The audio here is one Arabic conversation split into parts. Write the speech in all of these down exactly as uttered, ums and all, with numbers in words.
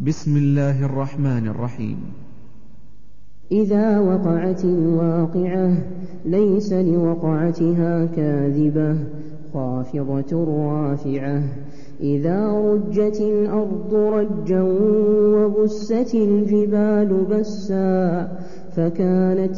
بسم الله الرحمن الرحيم. إذا وقعت الواقعة ليس لوقعتها كاذبة خافضة رافعة. إذا رجت الأرض رجا وبست الجبال بسا فكانت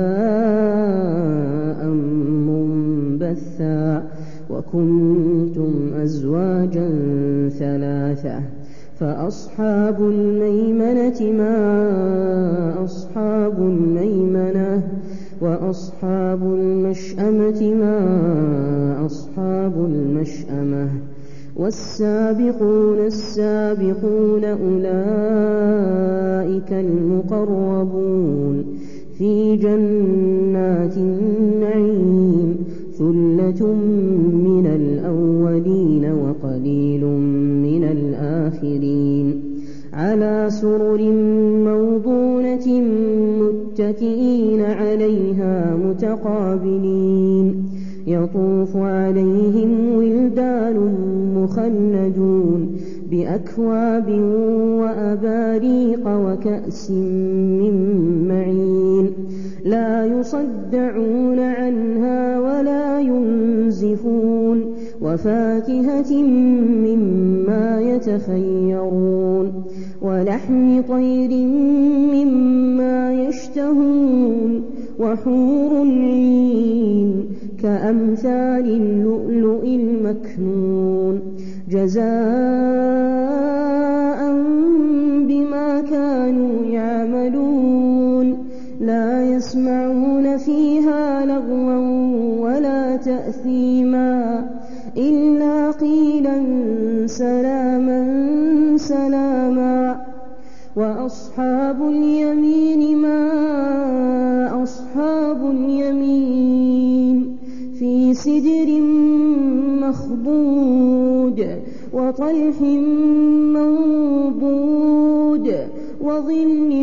هباء منبثا. وكنتم أزواجا ثلاثة فأصحاب الميمنة ما أصحاب الميمنة وأصحاب المشأمة ما أصحاب المشأمة. والسابقون السابقون أولئك المقربون في جنات النعيم ثلة من الأولين وقليل من الآخرين. على سرر موضونة متكئين عليها متقابلين يطوف عليهم ولدان مخلدون بأكواب وأباريق وكأس من معين لا يصدعون عنها ولا ينزفون. وفاكهة مما يتخيرون ولحم طير مما يشتهون وحور عين كأمثال اللؤلؤ المكنون جزاء بما كانوا يعملون. لا يسمعون فيها لغوا ولا تأثيما إلا قيلا سلاما سلاما. وأصحاب اليمين ما أصحاب اليمين في سدر مخضود وطلح منضود وظل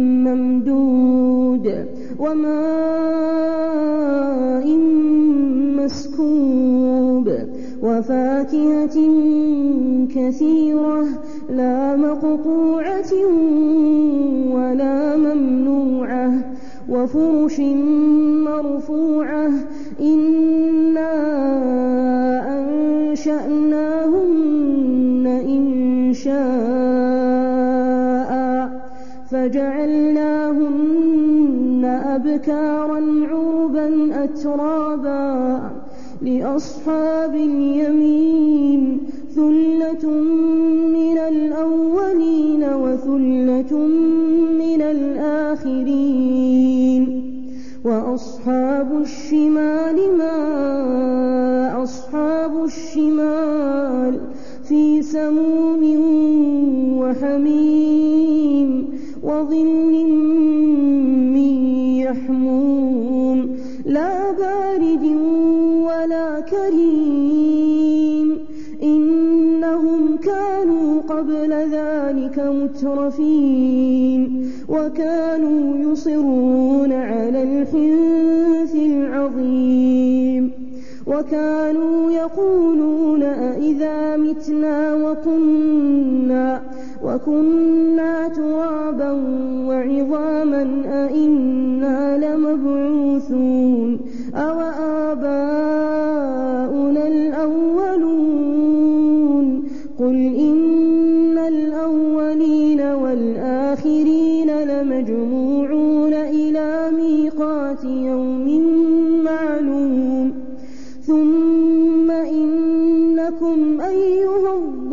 ممدود وماء مسكوب وفاكهة كثيرة لا مقطوعة ولا ممنوعة وفرش مرفوعة. إنا أنشأناهن إنشاء فجعلناهن أبكارا عربا أترابا. لأصحاب اليمين ثلة من الأولين وثلة من الآخرين. وأصحاب الشمال ما أصحاب الشمال في سموم وحميم وظل من يحموم لا بارد ولا كريم. إنهم كانوا قبل ذلك مترفين وكانوا يصرون على الحنث العظيم وكانوا يقولون أئذا متنا وكنا وكنا ترابا وعظاما أئنا لمبعوثون أو آباؤنا الأولون. قل إن الأولين والآخرين لمجموعون إلى ميقات يوم معلوم. ثم إنكم أيها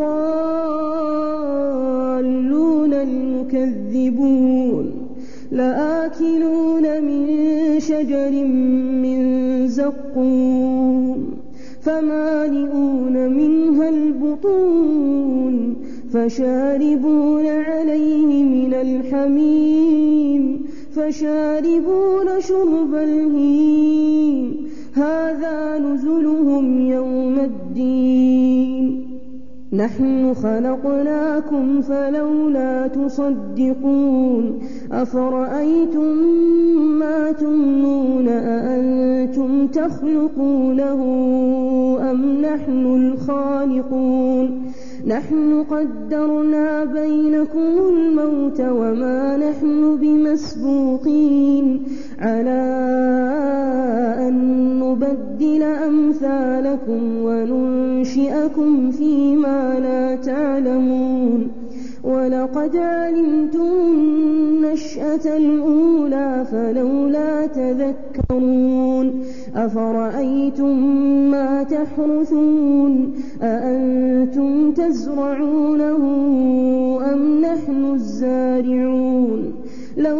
الضالون المكذبون لآكلون من شجر من زقوم فمالئون منها البطون فشاربون عليه من الحميم فشاربون شرب الهيم هذا نزلهم يوم الدين. نحن خلقناكم فلولا تصدقون. أفرأيتم ما تمنون أأنتم تخلقونه أم نحن الخالقون. نحن قدرنا بينكم الموت وما نحن بمسبوقين على أن نبدل أمثالكم وننشئكم فيما لا تعلمون ولقد علمتم النشأة الأولى فلولا تذكرون أفرأيتم ما تحرثون أأنتم تزرعونه أم نحن الزارعون لو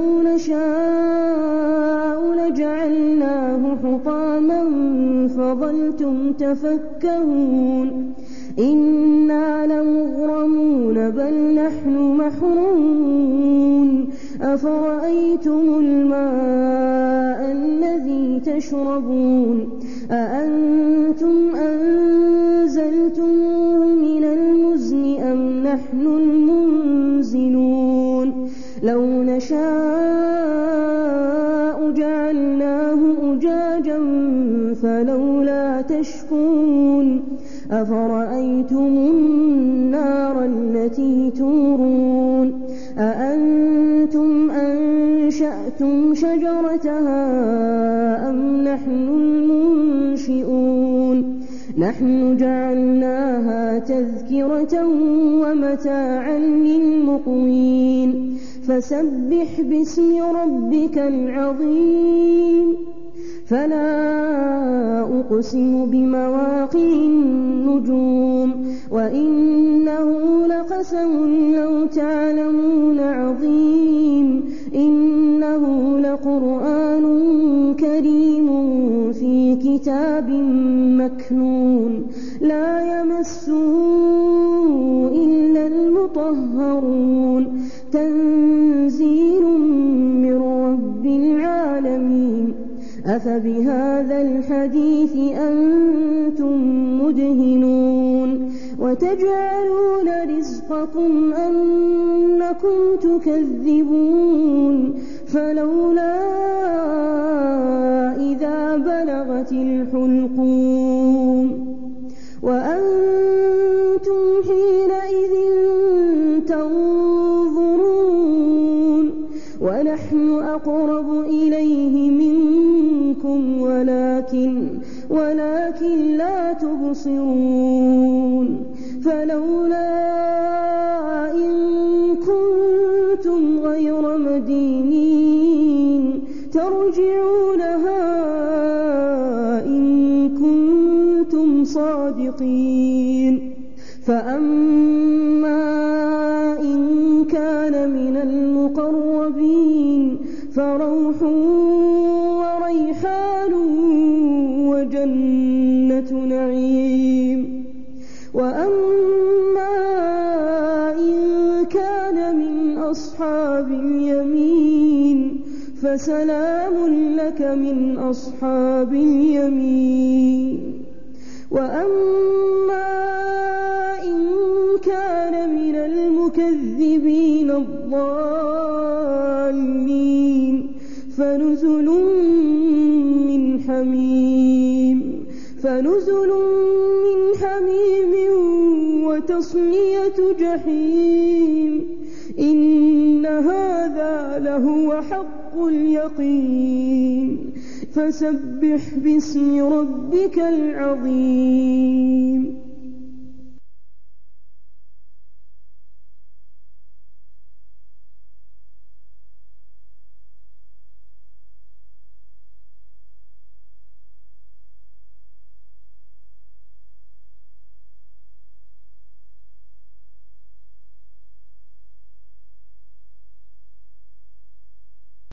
نشاء لجعلناه حطاما فظلتم تفكهون إنا لمغرمون بل نحن محرومون أفرأيتم الماء الذي تشربون أأنتم أنزلتموه من المزن أم نحن المنزلون لو نشاء جعلناه أجاجا فلولا تشكرون أفرأيتم النار التي تورون أأنتم أنشأتم شجرتها أم نحن المنشئون نحن جعلناها تذكرة ومتاعا للمقوين فسبح باسم ربك العظيم فلا أقسم بمواقع النجوم وإنه لقسم لو تعلمون عظيم إنه لقرآن كريم في كتاب مكنون لا يمسه إلا المطهرون تنزيل من رب العالمين أفبهذا الحديث أنتم مدهنون وتجعلون رزقكم أنكم تكذبون فلولا إذا بلغت الحلقوم وأنتم حينئذ تنظرون ونحن أقرب إليه منكم ولكن ولكن لا تبصرون فلولا إن كنتم غير مدينين ترجعونها إن كنتم صادقين فأما إن كان من المقربين فروح وريحان وجنة نعيم وأما إن كان من أصحاب اليمين فسلام لك من أصحاب اليمين وأما إن كان من المكذبين الضالين فنزل من حميم فنزل من حميم وتصلية جحيم إن هذا لهو حق اليقين فسبح باسم ربك العظيم